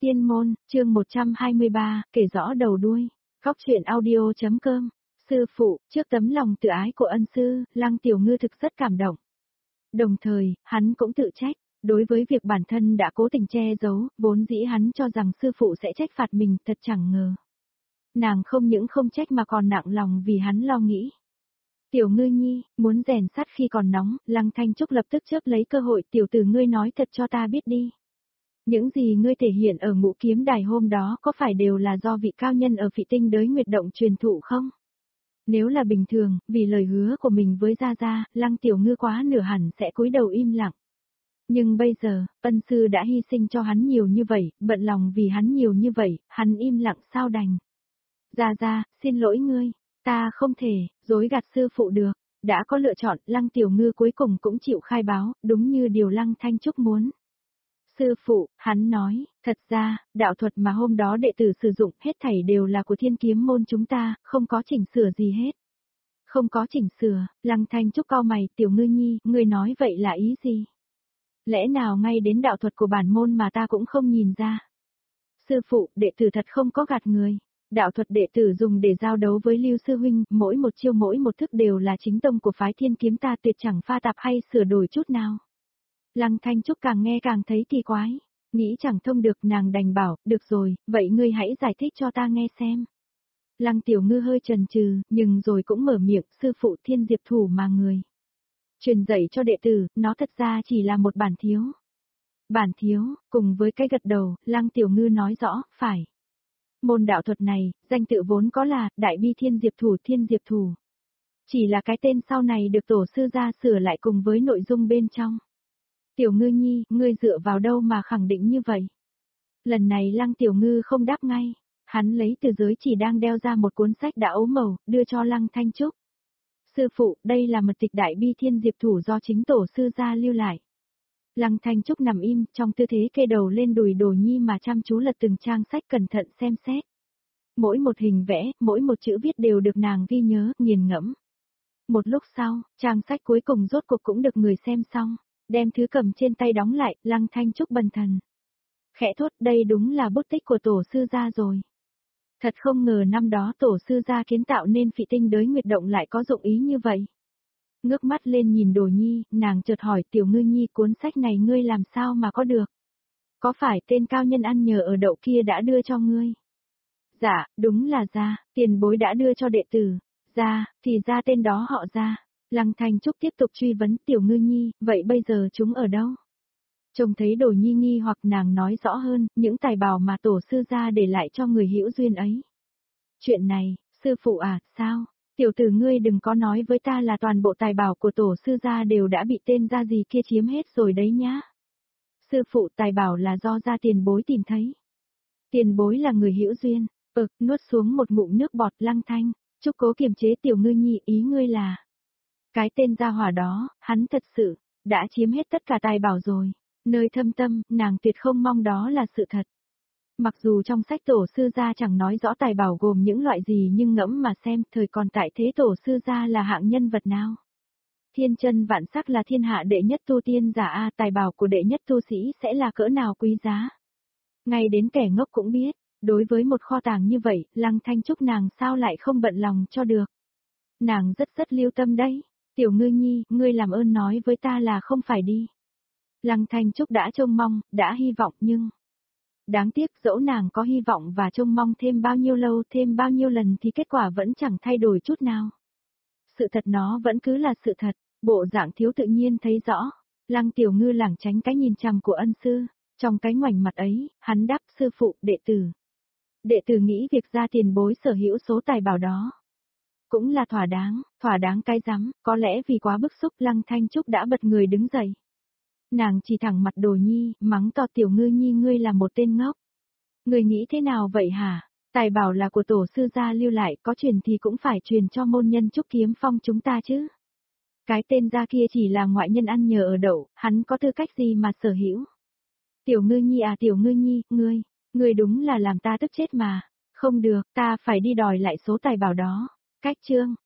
Tiên môn, chương 123, kể rõ đầu đuôi. Góc truyện audio.com. Sư phụ, trước tấm lòng tự ái của ân sư, Lăng Tiểu Ngư thực rất cảm động. Đồng thời, hắn cũng tự trách, đối với việc bản thân đã cố tình che giấu, vốn dĩ hắn cho rằng sư phụ sẽ trách phạt mình, thật chẳng ngờ. Nàng không những không trách mà còn nặng lòng vì hắn lo nghĩ. Tiểu Ngư nhi, muốn rèn sắt khi còn nóng, Lăng Thanh Trúc lập tức chớp lấy cơ hội, tiểu tử ngươi nói thật cho ta biết đi. Những gì ngươi thể hiện ở Ngũ Kiếm Đài hôm đó có phải đều là do vị cao nhân ở Phỉ Tinh Đới Nguyệt Động truyền thụ không? Nếu là bình thường, vì lời hứa của mình với Gia Gia, Lăng Tiểu Ngư quá nửa hẳn sẽ cúi đầu im lặng. Nhưng bây giờ, ân sư đã hy sinh cho hắn nhiều như vậy, bận lòng vì hắn nhiều như vậy, hắn im lặng sao đành. Gia Gia, xin lỗi ngươi, ta không thể, dối gạt sư phụ được. Đã có lựa chọn, Lăng Tiểu Ngư cuối cùng cũng chịu khai báo, đúng như điều Lăng Thanh Trúc muốn. Sư phụ, hắn nói, thật ra, đạo thuật mà hôm đó đệ tử sử dụng hết thảy đều là của Thiên Kiếm môn chúng ta, không có chỉnh sửa gì hết. Không có chỉnh sửa, Lăng Thanh Trúc cau mày, Tiểu Ngư nhi, ngươi nói vậy là ý gì? Lẽ nào ngay đến đạo thuật của bản môn mà ta cũng không nhìn ra? Sư phụ, đệ tử thật không có gạt người. Đạo thuật đệ tử dùng để giao đấu với Lưu Sư Huynh, mỗi một chiêu mỗi một thức đều là chính tông của phái Thiên Kiếm ta, tuyệt chẳng pha tạp hay sửa đổi chút nào. Lăng Thanh Trúc càng nghe càng thấy kỳ quái, nghĩ chẳng thông được, nàng đành bảo, được rồi, vậy ngươi hãy giải thích cho ta nghe xem. Lăng Tiểu Ngư hơi chần chừ, nhưng rồi cũng mở miệng, sư phụ Thiên Diệp thủ mà người truyền dạy cho đệ tử, nó thật ra chỉ là một bản thiếu. Bản thiếu, cùng với cái gật đầu, Lăng Tiểu Ngư nói rõ, phải. Môn đạo thuật này, danh tự vốn có là, Đại Bi Thiên Diệp thủ, Thiên Diệp thủ. Chỉ là cái tên sau này được tổ sư gia sửa lại cùng với nội dung bên trong. Tiểu Ngư nhi, ngươi dựa vào đâu mà khẳng định như vậy? Lần này Lăng Tiểu Ngư không đáp ngay, hắn lấy từ giới chỉ đang đeo ra một cuốn sách đã ấu màu, đưa cho Lăng Thanh Trúc. Sư phụ, đây là mật tịch Đại Bi Thiên Diệp thủ do chính tổ sư gia lưu lại. Lăng Thanh Trúc nằm im, trong tư thế kê đầu lên đùi Đồ Nhi mà chăm chú lật từng trang sách cẩn thận xem xét. Mỗi một hình vẽ, mỗi một chữ viết đều được nàng ghi nhớ, nghiền ngẫm. Một lúc sau, trang sách cuối cùng rốt cuộc cũng được người xem xong. Đem thứ cầm trên tay đóng lại, Lăng Thanh Trúc bần thần. Khẽ thốt, đây đúng là bút tích của tổ sư gia rồi. Thật không ngờ năm đó tổ sư gia kiến tạo nên Phỉ Tinh Đới Nguyệt Động lại có dụng ý như vậy. Ngước mắt lên nhìn Đồ Nhi, nàng chợt hỏi, Tiểu Ngư nhi, cuốn sách này ngươi làm sao mà có được? Có phải tên cao nhân ăn nhờ ở đậu kia đã đưa cho ngươi? Dạ, đúng là Gia, tiền bối đã đưa cho đệ tử. Gia, thì ra tên đó họ Gia. Lăng Thanh Trúc tiếp tục truy vấn, Tiểu Ngư nhi, vậy bây giờ chúng ở đâu? Trông thấy Đồ Nhi nghi hoặc, nàng nói rõ hơn, những tài bảo mà tổ sư gia để lại cho người hữu duyên ấy. Chuyện này, sư phụ à, sao? Tiểu tử ngươi đừng có nói với ta là toàn bộ tài bảo của tổ sư gia đều đã bị tên gia gì kia chiếm hết rồi đấy nhá. Sư phụ, tài bảo là do gia tiền bối tìm thấy. Tiền bối là người hữu duyên, nuốt xuống một ngụm nước bọt. Lăng Thanh Trúc cố kiềm chế, Tiểu Ngư nhi, ý ngươi là... Cái tên gia hỏa đó, hắn thật sự, đã chiếm hết tất cả tài bảo rồi. Nơi thâm tâm, nàng tuyệt không mong đó là sự thật. Mặc dù trong sách tổ sư gia chẳng nói rõ tài bảo gồm những loại gì, nhưng ngẫm mà xem, thời còn tại thế tổ sư gia là hạng nhân vật nào. Thiên chân vạn sắc là thiên hạ đệ nhất tu tiên giả a, tài bảo của đệ nhất tu sĩ sẽ là cỡ nào quý giá. Ngay đến kẻ ngốc cũng biết, đối với một kho tàng như vậy, Lăng Thanh Trúc nàng sao lại không bận lòng cho được. Nàng rất lưu tâm đấy. Tiểu Ngư nhi, ngươi làm ơn nói với ta là không phải đi. Lăng Thanh Trúc đã trông mong, đã hy vọng nhưng... Đáng tiếc, dẫu nàng có hy vọng và trông mong thêm bao nhiêu lâu, thêm bao nhiêu lần thì kết quả vẫn chẳng thay đổi chút nào. Sự thật nó vẫn cứ là sự thật, bộ dạng thiếu tự nhiên thấy rõ. Lăng Tiểu Ngư lảng tránh cái nhìn chằm của ân sư, trong cái ngoảnh mặt ấy, hắn đáp, sư phụ, đệ tử. Đệ tử nghĩ việc gia tiền bối sở hữu số tài bảo đó. Cũng là thỏa đáng cái rắm, có lẽ vì quá bức xúc Lăng Thanh Trúc đã bật người đứng dậy. Nàng chỉ thẳng mặt Đồ Nhi, mắng to, Tiểu Ngư nhi, ngươi là một tên ngốc. Ngươi nghĩ thế nào vậy hả? Tài bảo là của tổ sư gia lưu lại, có truyền thì cũng phải truyền cho môn nhân Trúc Kiếm Phong chúng ta chứ. Cái tên gia kia chỉ là ngoại nhân ăn nhờ ở đậu, hắn có tư cách gì mà sở hữu? Tiểu Ngư nhi à, Tiểu Ngư nhi, ngươi đúng là làm ta tức chết mà. Không được, ta phải đi đòi lại số tài bảo đó. Cách chương